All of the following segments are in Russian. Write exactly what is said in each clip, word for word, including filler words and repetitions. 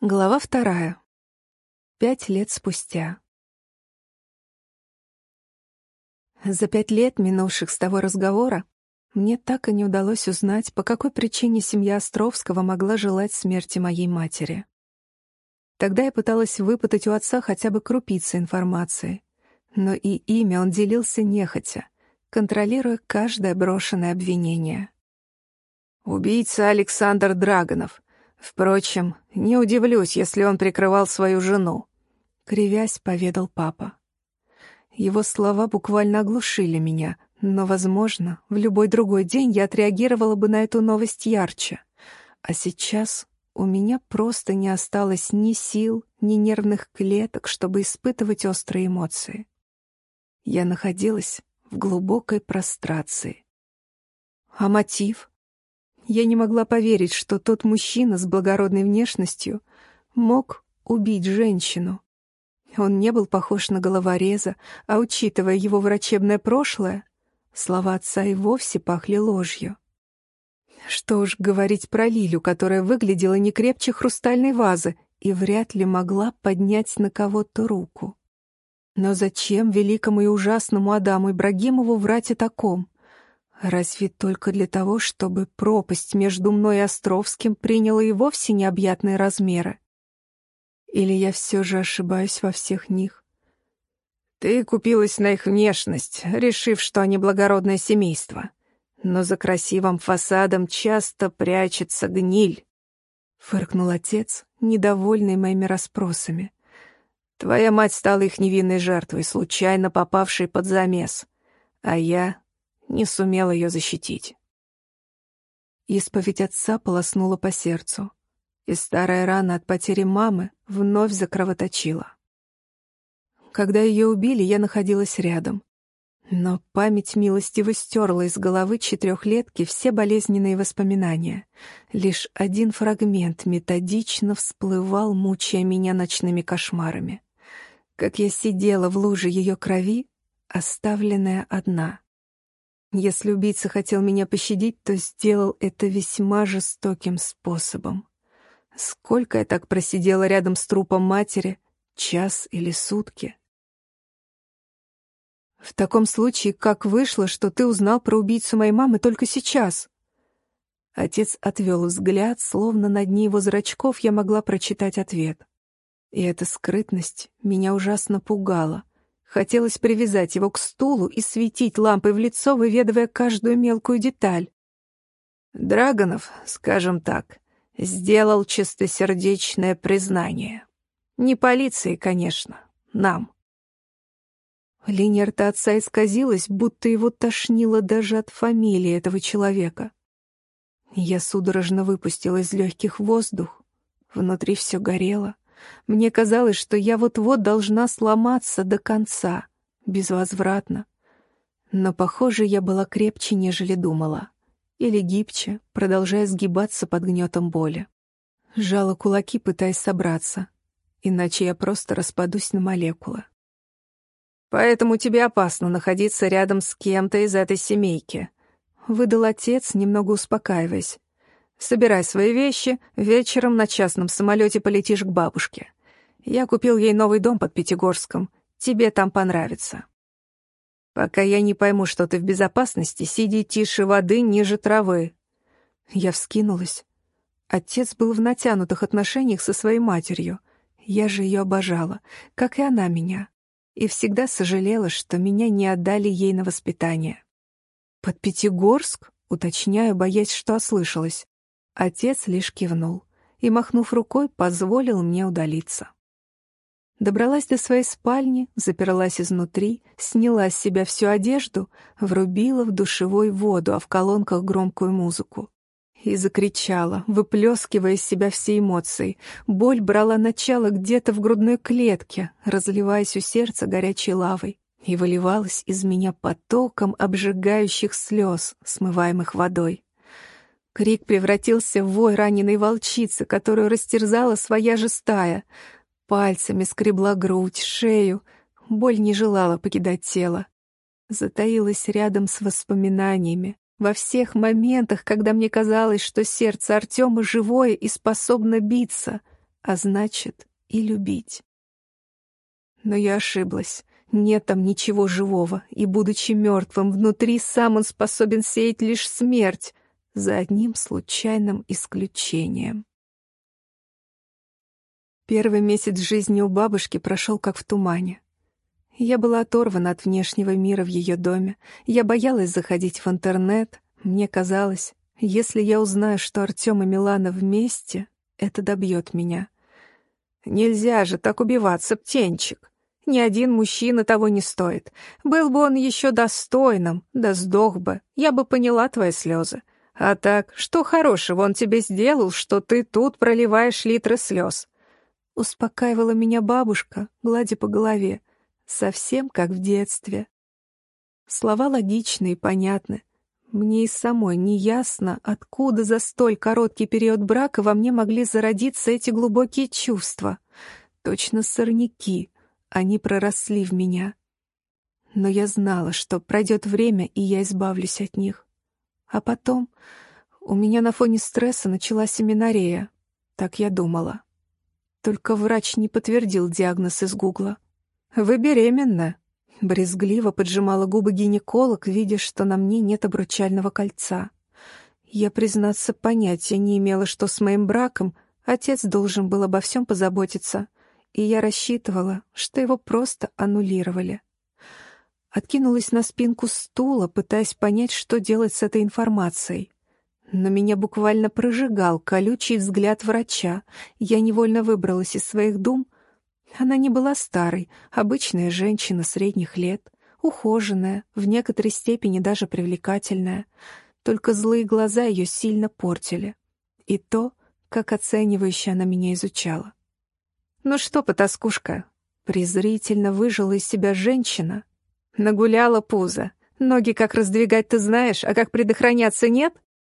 Глава вторая. Пять лет спустя. За пять лет, минувших с того разговора, мне так и не удалось узнать, по какой причине семья Островского могла желать смерти моей матери. Тогда я пыталась выпытать у отца хотя бы крупицы информации, но и ими он делился нехотя, контролируя каждое брошенное обвинение. Убийца Александр Драгонов. Впрочем, не удивлюсь, если он прикрывал свою жену, — кривясь, поведал папа. Его слова буквально оглушили меня, но, возможно, в любой другой день я отреагировала бы на эту новость ярче. А сейчас у меня просто не осталось ни сил, ни нервных клеток, чтобы испытывать острые эмоции. Я находилась в глубокой прострации. А мотив? Я не могла поверить, что тот мужчина с благородной внешностью мог убить женщину. Он не был похож на головореза, а, учитывая его врачебное прошлое, слова отца и вовсе пахли ложью. Что уж говорить про Лилю, которая выглядела не крепче хрустальной вазы и вряд ли могла поднять на кого-то руку. Но зачем великому и ужасному Адаму Ибрагимову врать о таком? Разве только для того, чтобы пропасть между мной и Островским приняла и вовсе необъятные размеры? Или я все же ошибаюсь во всех них? Ты купилась на их внешность, решив, что они благородное семейство. Но за красивым фасадом часто прячется гниль, — фыркнул отец, недовольный моими расспросами. Твоя мать стала их невинной жертвой, случайно попавшей под замес, а я не сумел ее защитить. Исповедь отца полоснула по сердцу, и старая рана от потери мамы вновь закровоточила. Когда ее убили, я находилась рядом, но память милостиво стерла из головы четырехлетки все болезненные воспоминания. Лишь один фрагмент методично всплывал, мучая меня ночными кошмарами. Как я сидела в луже ее крови, оставленная одна. Если убийца хотел меня пощадить, то сделал это весьма жестоким способом. Сколько я так просидела рядом с трупом матери? Час или сутки? В таком случае, как вышло, что ты узнал про убийцу моей мамы только сейчас? Отец отвел взгляд, словно на дне его зрачков я могла прочитать ответ. И эта скрытность меня ужасно пугала. Хотелось привязать его к стулу и светить лампой в лицо, выведывая каждую мелкую деталь. Драгонов, скажем так, сделал чистосердечное признание. Не полиции, конечно, нам. Линия рта отца исказилась, будто его тошнило даже от фамилии этого человека. Я судорожно выпустила из легких воздух. Внутри все горело. Мне казалось, что я вот-вот должна сломаться до конца, безвозвратно. Но, похоже, я была крепче, нежели думала. Или гибче, продолжая сгибаться под гнетом боли. Сжала кулаки, пытаясь собраться. Иначе я просто распадусь на молекулы. «Поэтому тебе опасно находиться рядом с кем-то из этой семейки», — выдал отец, немного успокаиваясь. «Собирай свои вещи, вечером на частном самолете полетишь к бабушке. Я купил ей новый дом под Пятигорском, тебе там понравится. Пока я не пойму, что ты в безопасности, сиди тише воды, ниже травы». Я вскинулась. Отец был в натянутых отношениях со своей матерью. Я же ее обожала, как и она меня, и всегда сожалела, что меня не отдали ей на воспитание. «Под Пятигорск?» — уточняю, боясь, что ослышалась. Отец лишь кивнул и, махнув рукой, позволил мне удалиться. Добралась до своей спальни, заперлась изнутри, сняла с себя всю одежду, врубила в душевой воду, а в колонках громкую музыку. И закричала, выплескивая из себя все эмоции. Боль брала начало где-то в грудной клетке, разливаясь у сердца горячей лавой, и выливалась из меня потоком обжигающих слез, смываемых водой. Крик превратился в вой раненой волчицы, которую растерзала своя же стая. Пальцами скребла грудь, шею. Боль не желала покидать тело. Затаилась рядом с воспоминаниями. Во всех моментах, когда мне казалось, что сердце Артема живое и способно биться, а значит и любить. Но я ошиблась. Нет там ничего живого, и, будучи мертвым, внутри сам он способен сеять лишь смерть, за одним случайным исключением. Первый месяц жизни у бабушки прошел как в тумане. Я была оторвана от внешнего мира в ее доме. Я боялась заходить в интернет. Мне казалось, если я узнаю, что Артем и Милана вместе, это добьет меня. Нельзя же так убиваться, птенчик. Ни один мужчина того не стоит. Был бы он еще достойным, да сдох бы, я бы поняла твои слезы. А так, что хорошего он тебе сделал, что ты тут проливаешь литры слез? Успокаивала меня бабушка, гладя по голове, совсем как в детстве. Слова логичны и понятны. Мне и самой не ясно, откуда за столь короткий период брака во мне могли зародиться эти глубокие чувства. Точно сорняки. Они проросли в меня. Но я знала, что пройдет время, и я избавлюсь от них. А потом у меня на фоне стресса началась аменорея. Так я думала. Только врач не подтвердил диагноз из Гугла. «Вы беременна», — брезгливо поджимала губы гинеколог, видя, что на мне нет обручального кольца. Я, признаться, понятия не имела, что с моим браком отец должен был обо всем позаботиться, и я рассчитывала, что его просто аннулировали. Откинулась на спинку стула, пытаясь понять, что делать с этой информацией. Но меня буквально прожигал колючий взгляд врача. Я невольно выбралась из своих дум. Она не была старой, обычная женщина средних лет, ухоженная, в некоторой степени даже привлекательная. Только злые глаза ее сильно портили. И то, как оценивающе она меня изучала. «Ну что, потаскушка?» — презрительно выжила из себя женщина. «Нагуляла пузо. Ноги как раздвигать ты знаешь, а как предохраняться нет?»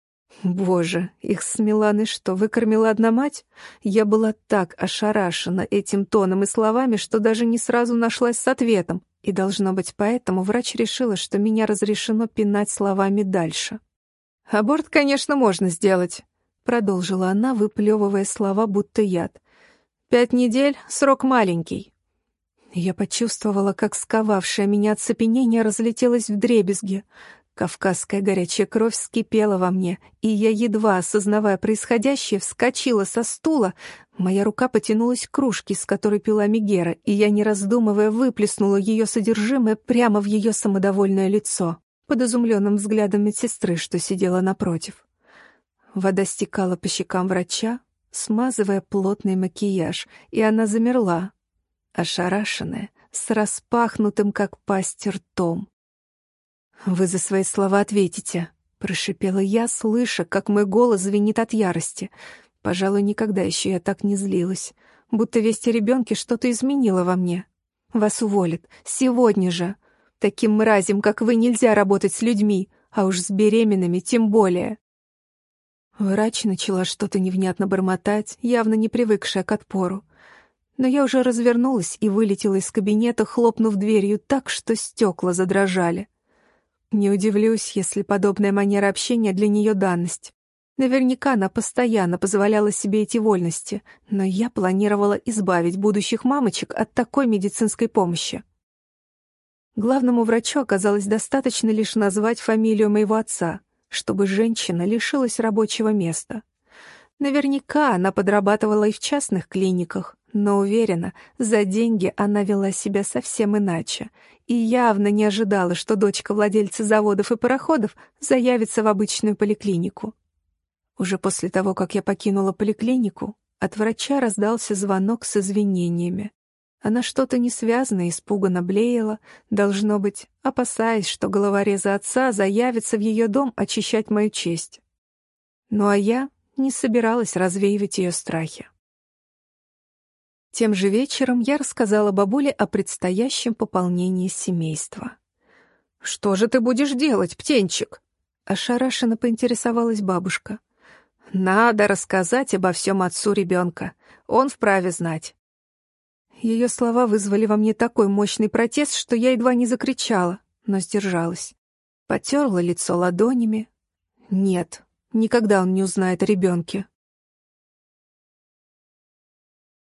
Боже, их с Миланой что, выкормила одна мать? Я была так ошарашена этим тоном и словами, что даже не сразу нашлась с ответом, и, должно быть, поэтому врач решила, что меня разрешено пинать словами дальше. «Аборт, конечно, можно сделать», — продолжила она, выплевывая слова, будто яд. «Пять недель — срок маленький». Я почувствовала, как сковавшее меня оцепенение разлетелось вдребезги. Кавказская горячая кровь вскипела во мне, и я, едва осознавая происходящее, вскочила со стула. Моя рука потянулась к кружке, с которой пила Мегера, и я, не раздумывая, выплеснула ее содержимое прямо в ее самодовольное лицо, под изумленным взглядом медсестры, что сидела напротив. Вода стекала по щекам врача, смазывая плотный макияж, и она замерла, ошарашенная, с распахнутым, как пасть, ртом. «Вы за свои слова ответите», — прошипела я, слыша, как мой голос звенит от ярости. Пожалуй, никогда еще я так не злилась, будто весть о ребенке что-то изменило во мне. «Вас уволят. Сегодня же. Таким мразям, как вы, нельзя работать с людьми, а уж с беременными тем более». Врач начала что-то невнятно бормотать, явно не привыкшая к отпору. Но я уже развернулась и вылетела из кабинета, хлопнув дверью так, что стекла задрожали. Не удивлюсь, если подобная манера общения для нее данность. Наверняка она постоянно позволяла себе эти вольности, но я планировала избавить будущих мамочек от такой медицинской помощи. Главному врачу оказалось достаточно лишь назвать фамилию моего отца, чтобы женщина лишилась рабочего места. Наверняка она подрабатывала и в частных клиниках, но уверена, за деньги она вела себя совсем иначе и явно не ожидала, что дочка владельца заводов и пароходов заявится в обычную поликлинику. Уже после того, как я покинула поликлинику, от врача раздался звонок с извинениями. Она что-то несвязно испуганно блеяла, должно быть, опасаясь, что головореза отца заявится в ее дом очищать мою честь. Ну а я не собиралась развеивать ее страхи. Тем же вечером я рассказала бабуле о предстоящем пополнении семейства. «Что же ты будешь делать, птенчик?» — ошарашенно поинтересовалась бабушка. «Надо рассказать обо всем отцу ребенка. Он вправе знать». Ее слова вызвали во мне такой мощный протест, что я едва не закричала, но сдержалась. Потерла лицо ладонями. Нет, никогда он не узнает о ребенке.